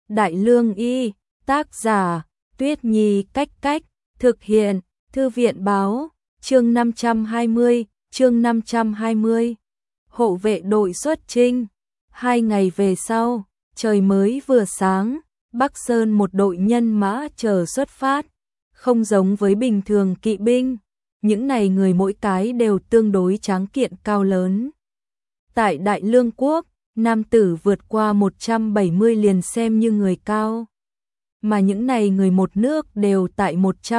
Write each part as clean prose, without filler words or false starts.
Đại Lương Y, tác giả, Tuyết Nhi Cách Cách, thực hiện, Thư viện báo, chương 520, chương 520. Hộ vệ đội xuất chinh. 2 ngày về sau, trời mới vừa sáng, Bắc Sơn một đội nhân mã chờ xuất phát. Không giống với bình thường kỵ binh, những này người mỗi cái đều tương đối tráng kiện cao lớn. Tại Đại Lương quốc, nam tử vượt qua 170 liền xem như người cao. Mà những này người một nước đều tại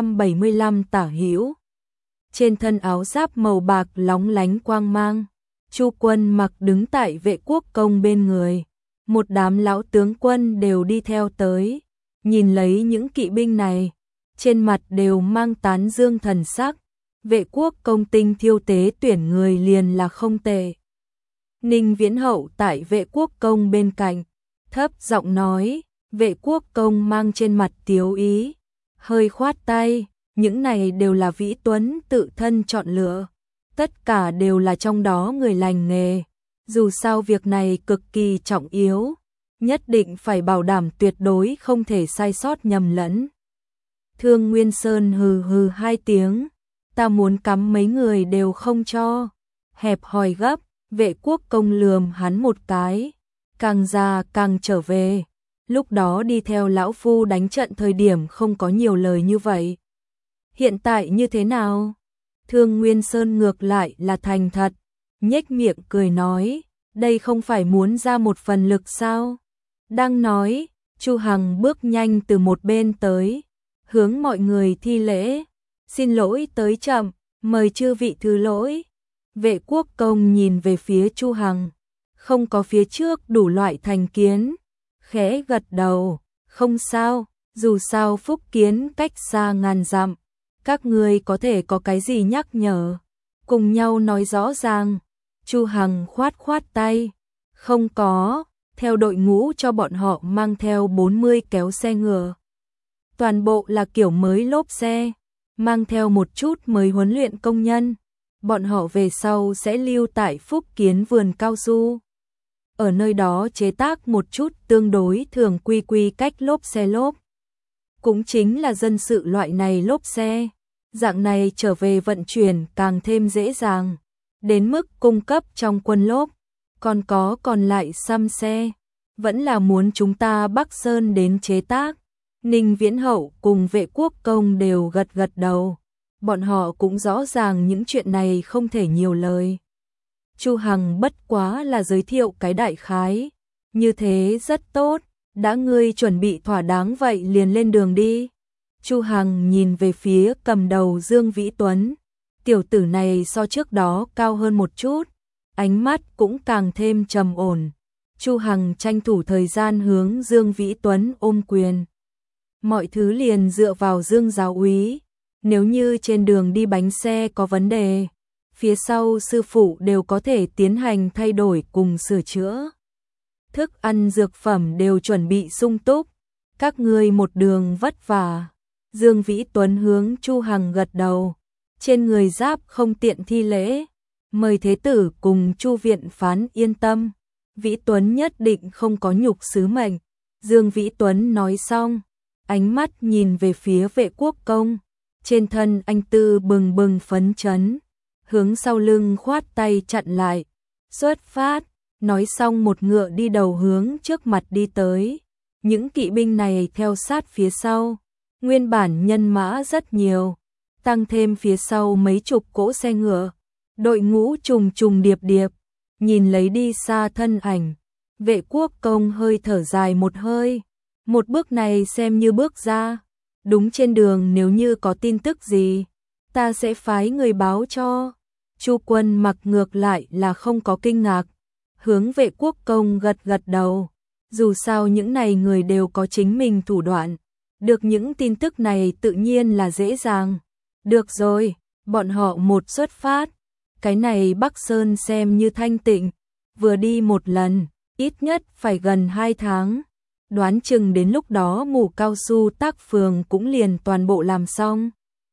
175 tả hữu. Trên thân áo giáp màu bạc lóng lánh quang mang, Chu Quân Mặc đứng tại Vệ Quốc Công bên người. Một đám lão tướng quân đều đi theo tới, nhìn lấy những kỵ binh này, trên mặt đều mang tán dương thần sắc. Vệ Quốc Công tinh thiêu tế tuyển người liền là không tệ. Ninh Viễn Hậu tại Vệ Quốc Công bên cạnh, thấp giọng nói. Vệ Quốc Công mang trên mặt tiếu ý, hơi khoát tay, những này đều là Vĩ Tuấn tự thân chọn lựa, tất cả đều là trong đó người lành nghề, dù sao việc này cực kỳ trọng yếu, nhất định phải bảo đảm tuyệt đối không thể sai sót nhầm lẫn. Thương Nguyên Sơn hừ hừ 2 tiếng, ta muốn cắm mấy người đều không cho, hẹp hòi gấp. Vệ Quốc Công lườm hắn một cái, càng già càng trở về. Lúc đó đi theo lão phu đánh trận thời điểm không có nhiều lời như vậy. Hiện tại như thế nào? Thương Nguyên Sơn ngược lại là thành thật, nhếch miệng cười nói, đây không phải muốn ra một phần lực sao? Đang nói, Chu Hằng bước nhanh từ một bên tới, hướng mọi người thi lễ, xin lỗi tới chậm, mời chư vị thứ lỗi. Vệ Quốc Công nhìn về phía Chu Hằng, không có phía trước đủ loại thành kiến. Khẽ gật đầu, không sao, dù sao Phúc Kiến cách xa ngàn dặm, các ngươi có thể có cái gì nhắc nhở, cùng nhau nói rõ ràng. Chu Hằng khoát khoát tay, không có, theo đội ngũ cho bọn họ mang theo 40 kéo xe ngựa. Toàn bộ là kiểu mới lốp xe, mang theo một chút mới huấn luyện công nhân, bọn họ về sau sẽ lưu tại Phúc Kiến vườn cao su. Ở nơi đó chế tác một chút tương đối thường quy cách lốp xe lốp. Cũng chính là dân sự loại này lốp xe. Dạng này trở về vận chuyển càng thêm dễ dàng. Đến mức cung cấp trong quân lốp. Còn lại xăm xe. Vẫn là muốn chúng ta Bắc Sơn đến chế tác. Ninh Viễn Hậu cùng Vệ Quốc Công đều gật gật đầu. Bọn họ cũng rõ ràng những chuyện này không thể nhiều lời. Chu Hằng bất quá là giới thiệu cái đại khái, như thế rất tốt, đã ngươi chuẩn bị thỏa đáng vậy liền lên đường đi. Chu Hằng nhìn về phía cầm đầu Dương Vĩ Tuấn, tiểu tử này so trước đó cao hơn một chút, ánh mắt cũng càng thêm trầm ổn. Chu Hằng tranh thủ thời gian hướng Dương Vĩ Tuấn ôm quyền. Mọi thứ liền dựa vào Dương giáo úy, nếu như trên đường đi bánh xe có vấn đề, phía sau sư phụ đều có thể tiến hành thay đổi cùng sửa chữa. Thức ăn dược phẩm đều chuẩn bị sung túc, các ngươi một đường vất vả. Dương Vĩ Tuấn hướng Chu Hằng gật đầu, trên người giáp không tiện thi lễ, mời thế tử cùng Chu viện phán yên tâm, Vĩ Tuấn nhất định không có nhục sứ mệnh. Dương Vĩ Tuấn nói xong, ánh mắt nhìn về phía Vệ Quốc Công, trên thân anh tư bừng bừng phấn chấn. Hướng sau lưng khoát tay chặn lại, xuất phát, nói xong một ngựa đi đầu hướng trước mặt đi tới. Những kỵ binh này theo sát phía sau, nguyên bản nhân mã rất nhiều, tăng thêm phía sau mấy chục cỗ xe ngựa, đội ngũ trùng trùng điệp điệp, nhìn lấy đi xa thân ảnh. Vệ Quốc Công hơi thở dài một hơi, một bước này xem như bước ra, đúng trên đường nếu như có tin tức gì, ta sẽ phái người báo cho. Chu Quân Mặc ngược lại là không có kinh ngạc, hướng Vệ Quốc Công gật gật đầu, dù sao những này người đều có chính mình thủ đoạn, được những tin tức này tự nhiên là dễ dàng. Được rồi, bọn họ một xuất phát, cái này Bắc Sơn xem như thanh tịnh, vừa đi một lần, ít nhất phải gần 2 tháng, đoán chừng đến lúc đó mù cao su tác phường cũng liền toàn bộ làm xong.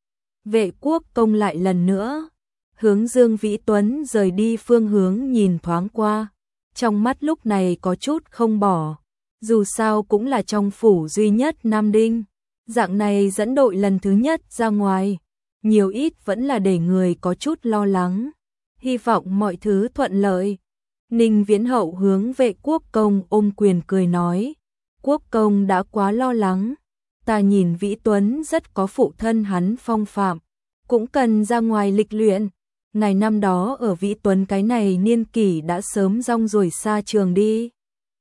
Vệ Quốc Công lại lần nữa hướng Dương Vĩ Tuấn rời đi phương hướng nhìn thoáng qua, trong mắt lúc này có chút không bỏ. Dù sao cũng là trong phủ duy nhất Nam Đinh, dạng này dẫn đội lần thứ nhất ra ngoài, nhiều ít vẫn là để người có chút lo lắng, hy vọng mọi thứ thuận lợi. Ninh Viễn Hậu hướng Vệ Quốc Công ôm quyền cười nói, Quốc Công đã quá lo lắng, ta nhìn Vĩ Tuấn rất có phụ thân hắn phong phạm, cũng cần ra ngoài lịch luyện. Ngày năm đó ở Vĩ Tuấn cái này niên kỷ đã sớm rong ruổi xa trường đi.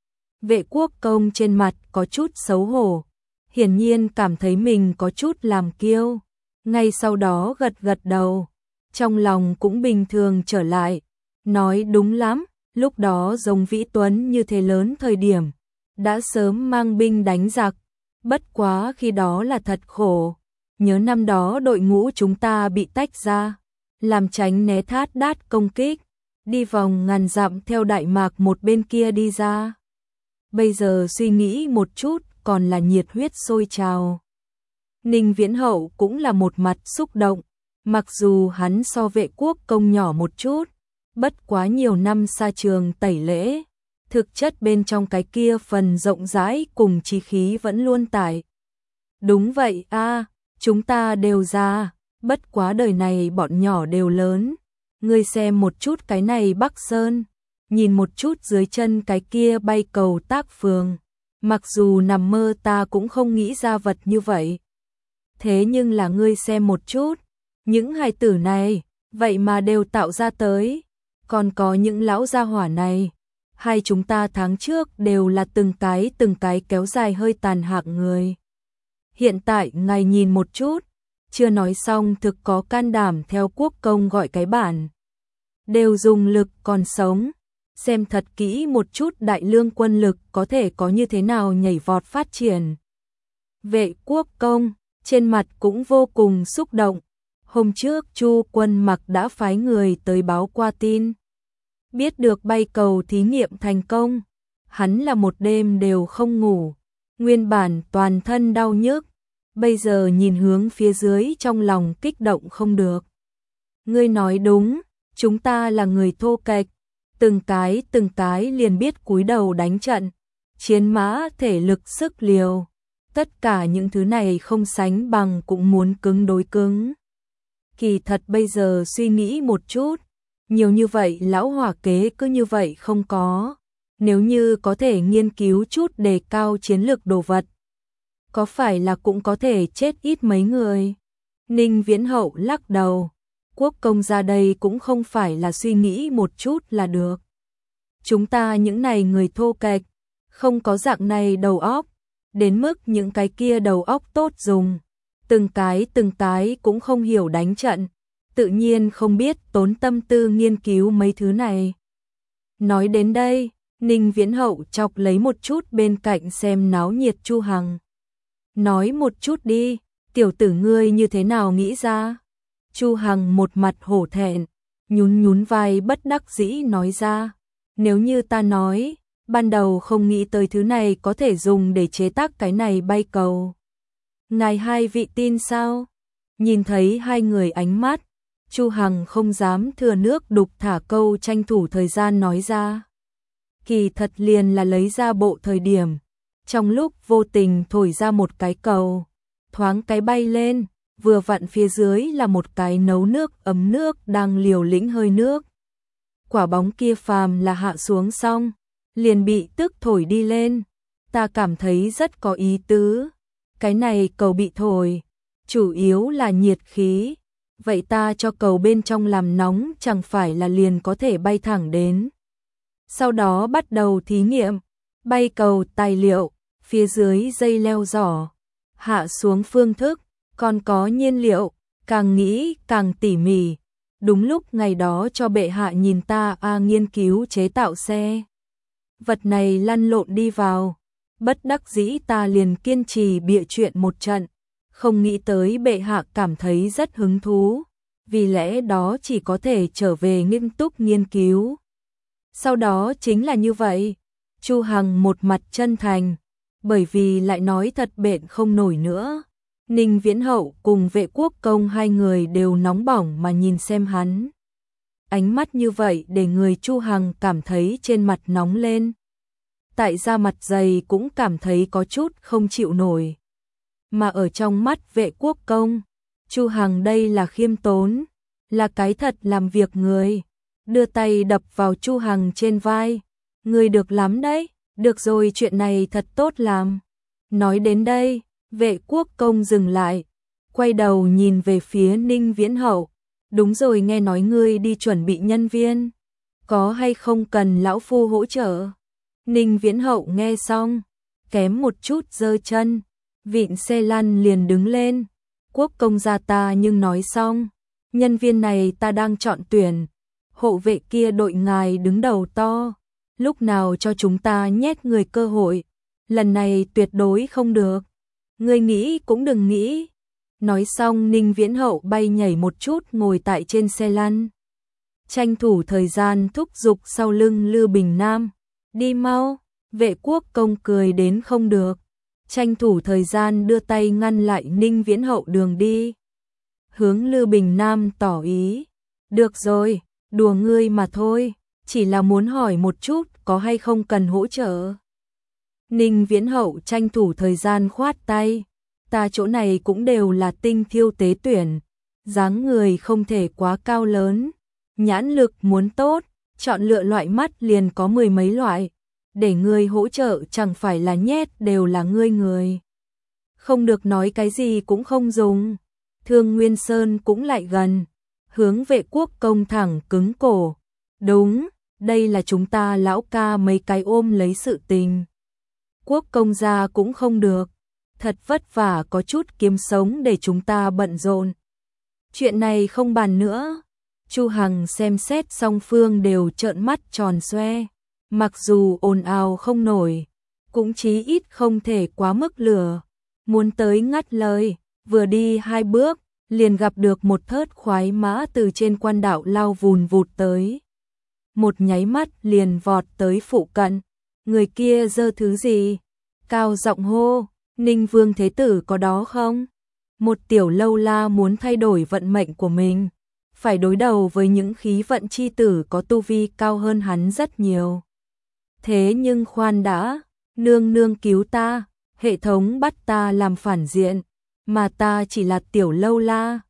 Vệ Quốc Công trên mặt có chút xấu hổ, hiển nhiên cảm thấy mình có chút làm kiêu, ngay sau đó gật gật đầu, trong lòng cũng bình thường trở lại, nói đúng lắm, lúc đó giống Vĩ Tuấn như thế lớn thời điểm, đã sớm mang binh đánh giặc, bất quá khi đó là thật khổ, nhớ năm đó đội ngũ chúng ta bị tách ra, làm tránh né Thát Đát công kích, đi vòng ngàn dặm theo Đại Mạc một bên kia đi ra. Bây giờ suy nghĩ một chút còn là nhiệt huyết sôi trào. Ninh Viễn Hậu cũng là một mặt xúc động, mặc dù hắn so Vệ Quốc Công nhỏ một chút, bất quá nhiều năm xa trường tẩy lễ, thực chất bên trong cái kia phần rộng rãi cùng chí khí vẫn luôn tại. Đúng vậy a, chúng ta đều già, bất quá đời này bọn nhỏ đều lớn, ngươi xem một chút cái này Bắc Sơn, nhìn một chút dưới chân cái kia bay cầu Tác Phường, mặc dù nằm mơ ta cũng không nghĩ ra vật như vậy. Thế nhưng là ngươi xem một chút, những hài tử này, vậy mà đều tạo ra tới, còn có những lão gia hỏa này, hai chúng ta tháng trước đều là từng cái kéo dài hơi tàn hạng người. Hiện tại ngài nhìn một chút, chưa nói xong thực có can đảm theo Quốc Công gọi cái bản. Đều dùng lực còn sống, xem thật kỹ một chút đại lương quân lực có thể có như thế nào nhảy vọt phát triển. Vệ Quốc Công, trên mặt cũng vô cùng xúc động, hôm trước Chu Quân Mặc đã phái người tới báo qua tin. Biết được bay cầu thí nghiệm thành công, hắn là một đêm đều không ngủ, nguyên bản toàn thân đau nhức, bây giờ nhìn hướng phía dưới trong lòng kích động không được. Ngươi nói đúng, chúng ta là người thô kệch, từng cái liền biết cúi đầu đánh trận, chiến mã thể lực sức liều, tất cả những thứ này không sánh bằng cũng muốn cứng đối cứng. Kỳ thật bây giờ suy nghĩ một chút, nhiều như vậy lão hỏa kế cứ như vậy không có, nếu như có thể nghiên cứu chút đề cao chiến lược đồ vật, có phải là cũng có thể chết ít mấy người. Ninh Viễn Hậu lắc đầu, Quốc Công ra đây cũng không phải là suy nghĩ một chút là được. Chúng ta những này người thô kệch, không có dạng này đầu óc, đến mức những cái kia đầu óc tốt dùng, từng cái cũng không hiểu đánh trận, tự nhiên không biết tốn tâm tư nghiên cứu mấy thứ này. Nói đến đây, Ninh Viễn Hậu chọc lấy một chút bên cạnh xem náo nhiệt Chu Hằng. Nói một chút đi, tiểu tử ngươi như thế nào nghĩ ra? Chu Hằng một mặt hổ thẹn, nhún vai bất đắc dĩ nói ra, nếu như ta nói, ban đầu không nghĩ tới thứ này có thể dùng để chế tác cái này bay cầu. Ngài hai vị tin sao? Nhìn thấy hai người ánh mắt, Chu Hằng không dám thừa nước đục thả câu tranh thủ thời gian nói ra. Kỳ thật liền là lấy ra bộ thời điểm, trong lúc vô tình thổi ra một cái cầu, thoáng cái bay lên, vừa vặn phía dưới là một cái nấu nước ấm nước đang liều lĩnh hơi nước. Quả bóng kia phàm là hạ xuống xong, liền bị tức thổi đi lên, ta cảm thấy rất có ý tứ. Cái này cầu bị thổi, chủ yếu là nhiệt khí, vậy ta cho cầu bên trong làm nóng chẳng phải là liền có thể bay thẳng đến. Sau đó bắt đầu thí nghiệm, bay cầu tài liệu, phía dưới dây leo giỏ, hạ xuống phương thức, còn có nhiên liệu, càng nghĩ càng tỉ mỉ. Đúng lúc ngày đó cho bệ hạ nhìn ta nghiên cứu chế tạo xe. Vật này lăn lộn đi vào, bất đắc dĩ ta liền kiên trì bịa chuyện một trận, không nghĩ tới bệ hạ cảm thấy rất hứng thú, vì lẽ đó chỉ có thể trở về nghiêm túc nghiên cứu. Sau đó chính là như vậy, Chu Hằng một mặt chân thành, bởi vì lại nói thật bện không nổi nữa. Ninh Viễn Hậu cùng Vệ Quốc Công hai người đều nóng bỏng mà nhìn xem hắn. Ánh mắt như vậy để người Chu Hằng cảm thấy trên mặt nóng lên. tại ra mặt dày cũng cảm thấy có chút không chịu nổi. Mà ở trong mắt Vệ Quốc Công, Chu Hằng đây là khiêm tốn, là cái thật làm việc người, đưa tay đập vào Chu Hằng trên vai, người được lắm đấy, được rồi chuyện này thật tốt làm. Nói đến đây, Vệ Quốc Công dừng lại, quay đầu nhìn về phía Ninh Viễn Hậu, đúng rồi nghe nói ngươi đi chuẩn bị nhân viên, có hay không cần lão phu hỗ trợ? Ninh Viễn Hậu nghe xong, kém một chút giơ chân, vịn xe lăn liền đứng lên. Quốc công gia ta nhưng nói xong, nhân viên này ta đang chọn tuyển, hộ vệ kia đội ngài đứng đầu to, lúc nào cho chúng ta nhét người cơ hội, lần này tuyệt đối không được. Ngươi nghĩ cũng đừng nghĩ. Nói xong Ninh Viễn Hậu bay nhảy một chút ngồi tại trên xe lăn. Tranh thủ thời gian thúc giục sau lưng Lư Bình Nam. Đi mau, Vệ Quốc Công cười đến không được. Tranh thủ thời gian đưa tay ngăn lại Ninh Viễn Hậu đường đi. Hướng Lư Bình Nam tỏ ý. Được rồi, đùa ngươi mà thôi, chỉ là muốn hỏi một chút có hay không cần hỗ trợ. Ninh Viễn Hậu tranh thủ thời gian khoát tay. Ta chỗ này cũng đều là tinh thiêu tế tuyển, dáng người không thể quá cao lớn, nhãn lực muốn tốt, chọn lựa loại mắt liền có mười mấy loại, để ngươi hỗ trợ chẳng phải là nhét đều là ngươi người. Không được nói cái gì cũng không dùng. Thương Nguyên Sơn cũng lại gần, hướng Vệ Quốc Công thẳng cứng cổ. Đúng, đây là chúng ta lão ca mấy cái ôm lấy sự tình. Quốc công gia cũng không được, thật vất vả có chút kiếm sống để chúng ta bận rộn. Chuyện này không bàn nữa. Chu Hằng xem xét song phương đều trợn mắt tròn xoe, mặc dù ồn ào không nổi, cũng chí ít không thể quá mức lửa. Muốn tới ngắt lời, vừa đi hai bước, liền gặp được một thớt khoái mã từ trên quan đạo lao vùn vụt tới. Một nháy mắt liền vọt tới phụ cận, người kia giơ thứ gì? Cao giọng hô, Ninh Vương Thế Tử có đó không? Một tiểu lâu la muốn thay đổi vận mệnh của mình, phải đối đầu với những khí vận chi tử có tu vi cao hơn hắn rất nhiều. Thế nhưng khoan đã, nương nương cứu ta, hệ thống bắt ta làm phản diện, mà ta chỉ là tiểu lâu la,